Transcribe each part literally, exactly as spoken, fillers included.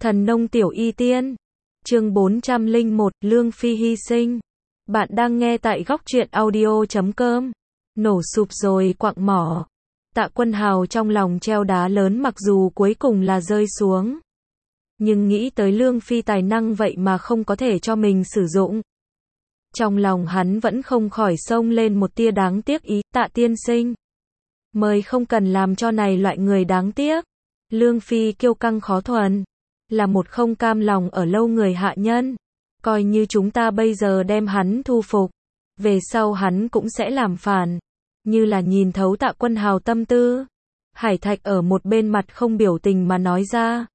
Thần nông tiểu y tiên. Chương bốn trăm lẻ một, Lương Phi hy sinh. Bạn đang nghe tại góc truyện audio chấm com. Nổ sụp rồi quặng mỏ. Tạ Quân Hào trong lòng treo đá lớn, mặc dù cuối cùng là rơi xuống. Nhưng nghĩ tới Lương Phi tài năng vậy mà không có thể cho mình sử dụng. Trong lòng hắn vẫn không khỏi xông lên một tia đáng tiếc ý. Tạ tiên sinh, mời không cần làm cho này loại người đáng tiếc. Lương Phi kiêu căng khó thuần, là một không cam lòng ở lâu người hạ nhân. Coi như chúng ta bây giờ đem hắn thu phục, về sau hắn cũng sẽ làm phản. Như là nhìn thấu Tạ Quân Hào tâm tư. Hải Thạch ở một bên mặt không biểu tình mà nói ra.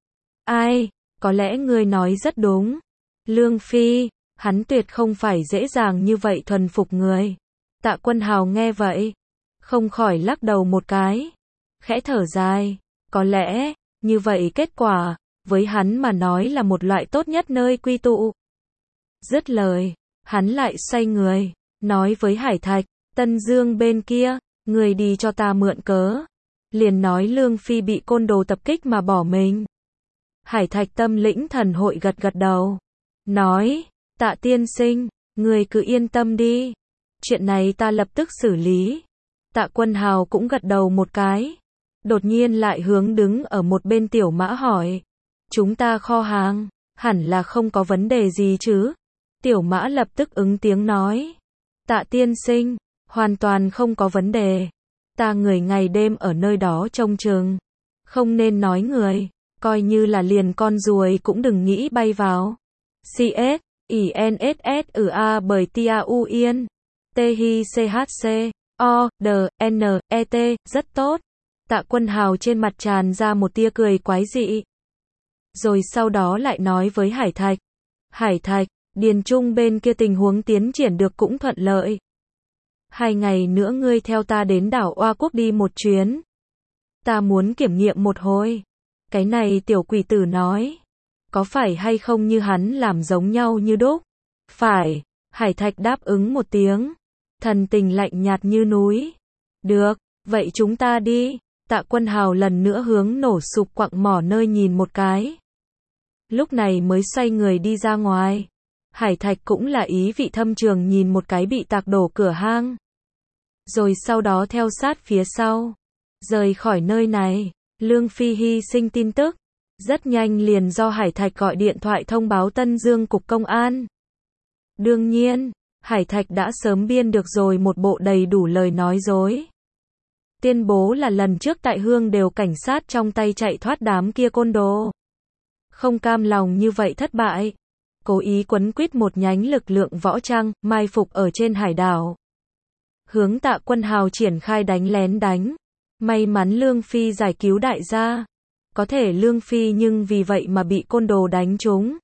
Ai, có lẽ ngươi nói rất đúng. Lương Phi, hắn tuyệt không phải dễ dàng như vậy thuần phục người. Tạ Quân Hào nghe vậy, không khỏi lắc đầu một cái, khẽ thở dài. Có lẽ, như vậy kết quả, với hắn mà nói là một loại tốt nhất nơi quy tụ. Dứt lời, hắn lại xoay người, nói với Hải Thạch, Tân Dương bên kia, người đi cho ta mượn cớ. Liền nói Lương Phi bị côn đồ tập kích mà bỏ mình. Hải Thạch tâm lĩnh thần hội gật gật đầu, nói, Tạ tiên sinh, người cứ yên tâm đi. Chuyện này ta lập tức xử lý. Tạ Quân Hào cũng gật đầu một cái. Đột nhiên lại hướng đứng ở một bên Tiểu Mã hỏi, chúng ta kho hàng, hẳn là không có vấn đề gì chứ? Tiểu Mã lập tức ứng tiếng nói, Tạ tiên sinh, hoàn toàn không có vấn đề. Ta người ngày đêm ở nơi đó trông chừng. Không nên nói người, coi như là liền con ruồi cũng đừng nghĩ bay vào. C S, I N S S U A bởi Tia U Yên. T Hi C H C, O, D, N, E T, rất tốt. Tạ Quân Hào trên mặt tràn ra một tia cười quái dị. Rồi sau đó lại nói với Hải Thạch. Hải Thạch, Điền Trung bên kia tình huống tiến triển được cũng thuận lợi. Hai ngày nữa ngươi theo ta đến đảo Oa Quốc đi một chuyến. Ta muốn kiểm nghiệm một hồi. Cái này tiểu quỷ tử nói, có phải hay không như hắn làm giống nhau như đúc? Phải. Hải Thạch đáp ứng một tiếng, thần tình lạnh nhạt như núi. Được, vậy chúng ta đi. Tạ Quân Hào lần nữa hướng nổ sụp quặng mỏ nơi nhìn một cái. Lúc này mới xoay người đi ra ngoài. Hải Thạch cũng là ý vị thâm trường nhìn một cái bị tạc đổ cửa hang. Rồi sau đó theo sát phía sau. Rời khỏi nơi này, Lương Phi hy sinh tin tức. Rất nhanh liền do Hải Thạch gọi điện thoại thông báo Tân Dương Cục Công an. Đương nhiên, Hải Thạch đã sớm biên được rồi một bộ đầy đủ lời nói dối. Tuyên bố là lần trước tại Hương đều cảnh sát trong tay chạy thoát đám kia côn đồ. Không cam lòng như vậy thất bại, cố ý quấn quýt một nhánh lực lượng võ trang, mai phục ở trên hải đảo. Hướng Tạ Quân Hào triển khai đánh lén đánh. May mắn Lương Phi giải cứu đại gia. Có thể Lương Phi nhưng vì vậy mà bị côn đồ đánh trúng.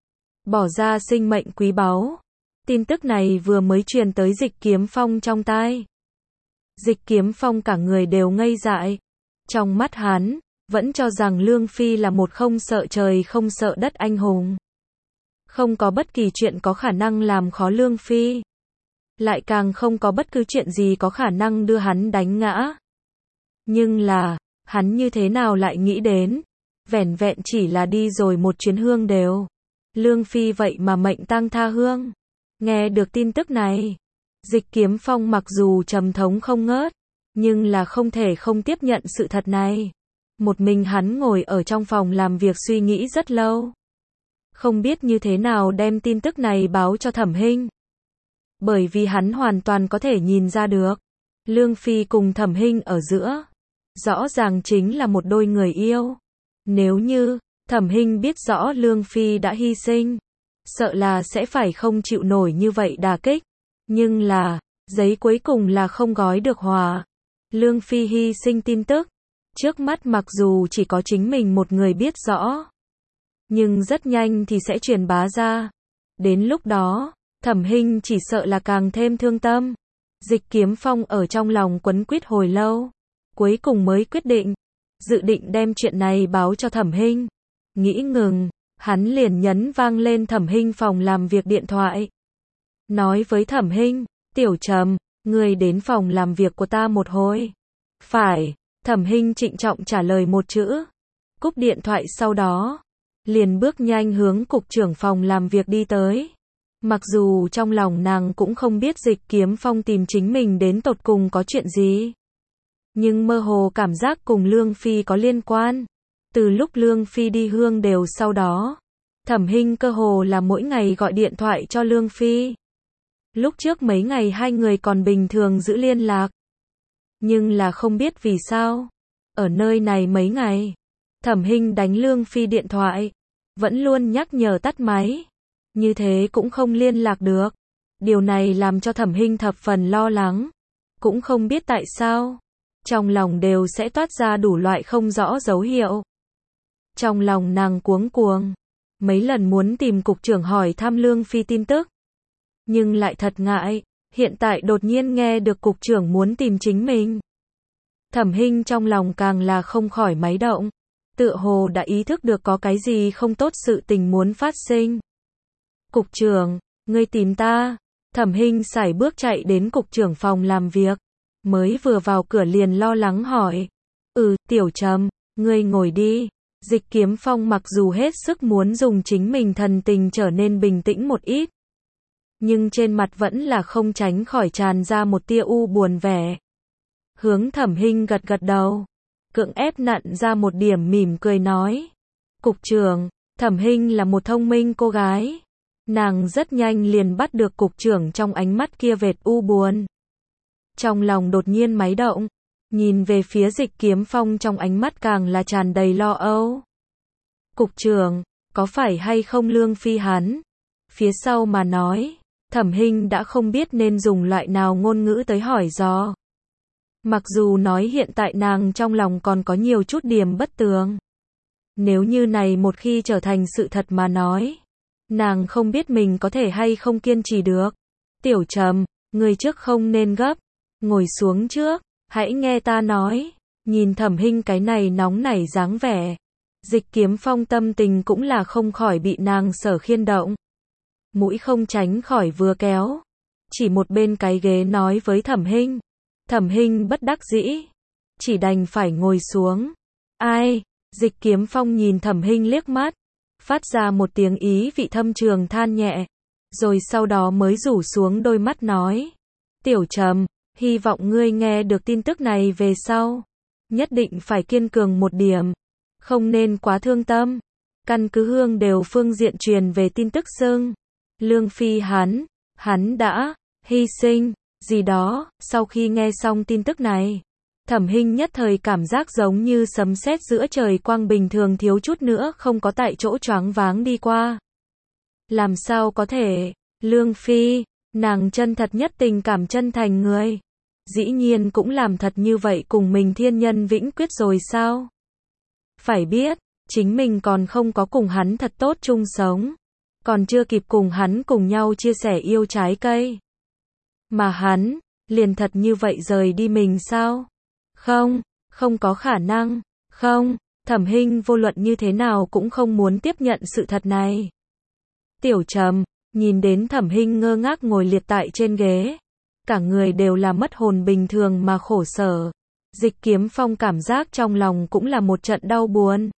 Bỏ ra sinh mệnh quý báu. Tin tức này vừa mới truyền tới Dịch Kiếm Phong trong tai. Dịch Kiếm Phong cả người đều ngây dại. Trong mắt hắn, vẫn cho rằng Lương Phi là một không sợ trời không sợ đất anh hùng. Không có bất kỳ chuyện có khả năng làm khó Lương Phi. Lại càng không có bất cứ chuyện gì có khả năng đưa hắn đánh ngã. Nhưng là, hắn như thế nào lại nghĩ đến, vẻn vẹn chỉ là đi rồi một chuyến Hương đều. Lương Phi vậy mà mệnh tang tha Hương. Nghe được tin tức này, Dịch Kiếm Phong mặc dù trầm thống không ngớt, nhưng là không thể không tiếp nhận sự thật này. Một mình hắn ngồi ở trong phòng làm việc suy nghĩ rất lâu. Không biết như thế nào đem tin tức này báo cho Thẩm Hinh. Bởi vì hắn hoàn toàn có thể nhìn ra được, Lương Phi cùng Thẩm Hinh ở giữa, rõ ràng chính là một đôi người yêu. Nếu như Thẩm Hinh biết rõ Lương Phi đã hy sinh, sợ là sẽ phải không chịu nổi như vậy đả kích. Nhưng là, giấy cuối cùng là không gói được hòa. Lương Phi hy sinh tin tức, trước mắt mặc dù chỉ có chính mình một người biết rõ, nhưng rất nhanh thì sẽ truyền bá ra. Đến lúc đó, Thẩm Hinh chỉ sợ là càng thêm thương tâm. Dịch Kiếm Phong ở trong lòng quấn quýt hồi lâu, cuối cùng mới quyết định, dự định đem chuyện này báo cho Thẩm Hinh. Nghĩ ngừng, hắn liền nhấn vang lên Thẩm Hinh phòng làm việc điện thoại. Nói với Thẩm Hinh, Tiểu Trầm, người đến phòng làm việc của ta một hồi. Phải. Thẩm Hinh trịnh trọng trả lời một chữ. Cúp điện thoại sau đó, liền bước nhanh hướng cục trưởng phòng làm việc đi tới. Mặc dù trong lòng nàng cũng không biết Dịch Kiếm Phong tìm chính mình đến tột cùng có chuyện gì. Nhưng mơ hồ cảm giác cùng Lương Phi có liên quan. Từ lúc Lương Phi đi hương đều sau đó, Thẩm Hinh cơ hồ là mỗi ngày gọi điện thoại cho Lương Phi. Lúc trước mấy ngày hai người còn bình thường giữ liên lạc. Nhưng là không biết vì sao, ở nơi này mấy ngày, Thẩm Hinh đánh Lương Phi điện thoại, vẫn luôn nhắc nhở tắt máy. Như thế cũng không liên lạc được. Điều này làm cho Thẩm Hinh thập phần lo lắng. Cũng không biết tại sao, trong lòng đều sẽ toát ra đủ loại không rõ dấu hiệu. Trong lòng nàng cuống cuồng, mấy lần muốn tìm cục trưởng hỏi thăm Lương Phi tin tức. Nhưng lại thật ngại, hiện tại đột nhiên nghe được cục trưởng muốn tìm chính mình. Thẩm Hinh trong lòng càng là không khỏi máy động, tựa hồ đã ý thức được có cái gì không tốt sự tình muốn phát sinh. Cục trưởng, ngươi tìm ta. Thẩm Hinh sải bước chạy đến cục trưởng phòng làm việc, mới vừa vào cửa liền lo lắng hỏi. Ừ, Tiểu Trầm, ngươi ngồi đi. Dịch Kiếm Phong mặc dù hết sức muốn dùng chính mình thần tình trở nên bình tĩnh một ít, nhưng trên mặt vẫn là không tránh khỏi tràn ra một tia u buồn vẻ. Hướng Thẩm Hinh gật gật đầu, cưỡng ép nặn ra một điểm mỉm cười nói. Cục trưởng, Thẩm Hinh là một thông minh cô gái. Nàng rất nhanh liền bắt được cục trưởng trong ánh mắt kia vệt u buồn. Trong lòng đột nhiên máy động, nhìn về phía Dịch Kiếm Phong trong ánh mắt càng là tràn đầy lo âu. Cục trưởng, có phải hay không Lương Phi hắn? Phía sau mà nói, Thẩm Hinh đã không biết nên dùng loại nào ngôn ngữ tới hỏi dò. Mặc dù nói hiện tại nàng trong lòng còn có nhiều chút điểm bất tường. Nếu như này một khi trở thành sự thật mà nói, nàng không biết mình có thể hay không kiên trì được. Tiểu Trầm, người trước không nên gấp, ngồi xuống trước, hãy nghe ta nói. Nhìn Thẩm Hinh cái này nóng nảy dáng vẻ, Dịch Kiếm Phong tâm tình cũng là không khỏi bị nàng sở khiên động. Mũi không tránh khỏi vừa kéo, chỉ một bên cái ghế nói với Thẩm Hinh. Thẩm Hinh bất đắc dĩ, chỉ đành phải ngồi xuống. Ai? Dịch Kiếm Phong nhìn Thẩm Hinh liếc mắt, phát ra một tiếng ý vị thâm trường than nhẹ, rồi sau đó mới rủ xuống đôi mắt nói. Tiểu Trầm, hy vọng ngươi nghe được tin tức này về sau, nhất định phải kiên cường một điểm, không nên quá thương tâm. Căn cứ hương đều phương diện truyền về tin tức xưng Lương Phi hắn, hắn đã hy sinh, gì đó. Sau khi nghe xong tin tức này, Thẩm Hinh nhất thời cảm giác giống như sấm sét giữa trời quang bình thường, thiếu chút nữa không có tại chỗ choáng váng đi qua. Làm sao có thể? Lương Phi, nàng chân thật nhất tình cảm chân thành người, dĩ nhiên cũng làm thật như vậy cùng mình thiên nhân vĩnh quyết rồi sao? Phải biết, chính mình còn không có cùng hắn thật tốt chung sống, còn chưa kịp cùng hắn cùng nhau chia sẻ yêu trái cây. Mà hắn, liền thật như vậy rời đi mình sao? Không, không có khả năng, không, Thẩm Hinh vô luận như thế nào cũng không muốn tiếp nhận sự thật này. Tiểu Trầm, nhìn đến Thẩm Hinh ngơ ngác ngồi liệt tại trên ghế, cả người đều là mất hồn bình thường mà khổ sở. Dịch Kiếm Phong cảm giác trong lòng cũng là một trận đau buồn,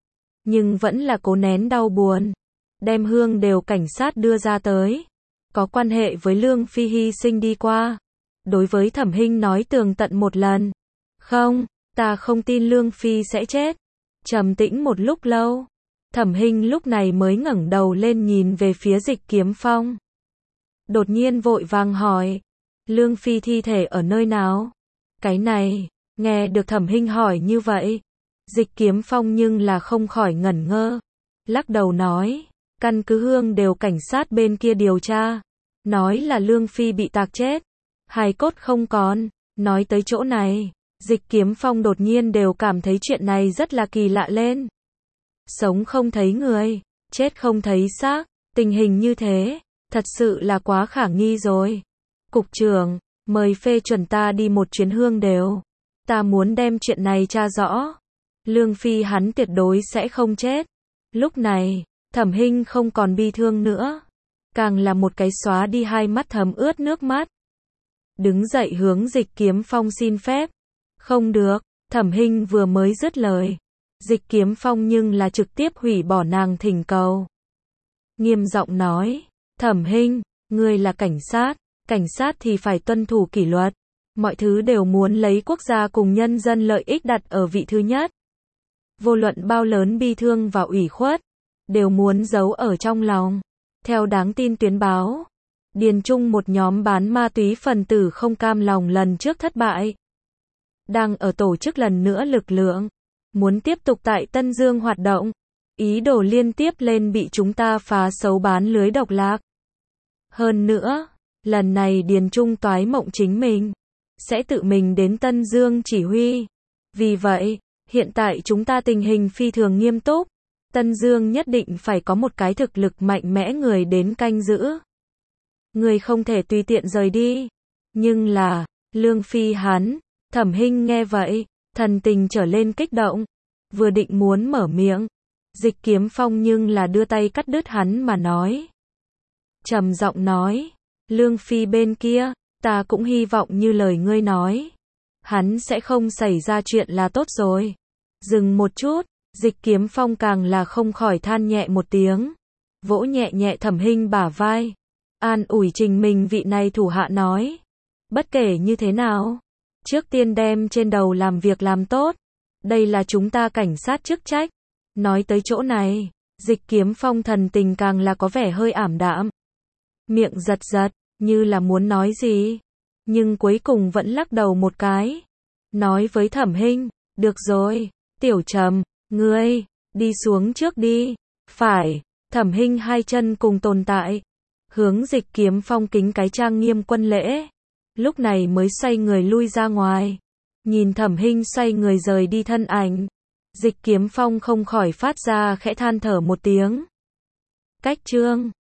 nhưng vẫn là cố nén đau buồn, đem hương đều cảnh sát đưa ra tới, có quan hệ với Lương Phi hy sinh đi qua. Đối với Thẩm Hinh nói tường tận một lần. Không, ta không tin Lương Phi sẽ chết. Trầm tĩnh một lúc lâu, Thẩm Hinh lúc này mới ngẩng đầu lên nhìn về phía Dịch Kiếm Phong. Đột nhiên vội vàng hỏi, Lương Phi thi thể ở nơi nào? Cái này, nghe được Thẩm Hinh hỏi như vậy, Dịch Kiếm Phong nhưng là không khỏi ngẩn ngơ, lắc đầu nói, căn cứ hương đều cảnh sát bên kia điều tra, nói là Lương Phi bị tạc chết, hài cốt không còn. Nói tới chỗ này, Dịch Kiếm Phong đột nhiên đều cảm thấy chuyện này rất là kỳ lạ lên. Sống không thấy người, chết không thấy xác, tình hình như thế, thật sự là quá khả nghi rồi. Cục trưởng, mời phê chuẩn ta đi một chuyến hương đều. Ta muốn đem chuyện này tra rõ. Lương Phi hắn tuyệt đối sẽ không chết. Lúc này, Thẩm Hinh không còn bi thương nữa, càng là một cái xóa đi hai mắt thấm ướt nước mắt. Đứng dậy hướng Dịch Kiếm Phong xin phép. Không được, Thẩm Hinh vừa mới dứt lời, Dịch Kiếm Phong nhưng là trực tiếp hủy bỏ nàng thỉnh cầu. Nghiêm giọng nói, Thẩm Hinh, ngươi là cảnh sát, cảnh sát thì phải tuân thủ kỷ luật. Mọi thứ đều muốn lấy quốc gia cùng nhân dân lợi ích đặt ở vị thứ nhất. Vô luận bao lớn bi thương và ủy khuất, đều muốn giấu ở trong lòng. Theo đáng tin tuyến báo, Điền Trung một nhóm bán ma túy phần tử không cam lòng lần trước thất bại. Đang ở tổ chức lần nữa lực lượng, muốn tiếp tục tại Tân Dương hoạt động. Ý đồ liên tiếp lên bị chúng ta phá xấu bán lưới độc lạc. Hơn nữa, lần này Điền Trung toái mộng chính mình sẽ tự mình đến Tân Dương chỉ huy. Vì vậy, hiện tại chúng ta tình hình phi thường nghiêm túc. Tân Dương nhất định phải có một cái thực lực mạnh mẽ người đến canh giữ. Người không thể tùy tiện rời đi. Nhưng là, Lương Phi hắn, Thẩm Hinh nghe vậy, thần tình trở lên kích động. Vừa định muốn mở miệng. Dịch Kiếm Phong nhưng là đưa tay cắt đứt hắn mà nói. Trầm giọng nói, Lương Phi bên kia, ta cũng hy vọng như lời ngươi nói. Hắn sẽ không xảy ra chuyện là tốt rồi. Dừng một chút, Dịch Kiếm Phong càng là không khỏi than nhẹ một tiếng. Vỗ nhẹ nhẹ Thẩm Hinh bả vai. An ủi trình mình vị này thủ hạ nói. Bất kể như thế nào, trước tiên đem trên đầu làm việc làm tốt. Đây là chúng ta cảnh sát chức trách. Nói tới chỗ này, Dịch Kiếm Phong thần tình càng là có vẻ hơi ảm đạm. Miệng giật giật, như là muốn nói gì. Nhưng cuối cùng vẫn lắc đầu một cái. Nói với Thẩm Hinh, được rồi, Tiểu Trầm, ngươi, đi xuống trước đi. Phải, Thẩm Hinh hai chân cùng tồn tại. Hướng Dịch Kiếm Phong kính cái trang nghiêm quân lễ. Lúc này mới xoay người lui ra ngoài. Nhìn Thẩm Hinh xoay người rời đi thân ảnh. Dịch Kiếm Phong không khỏi phát ra khẽ than thở một tiếng. Cách chương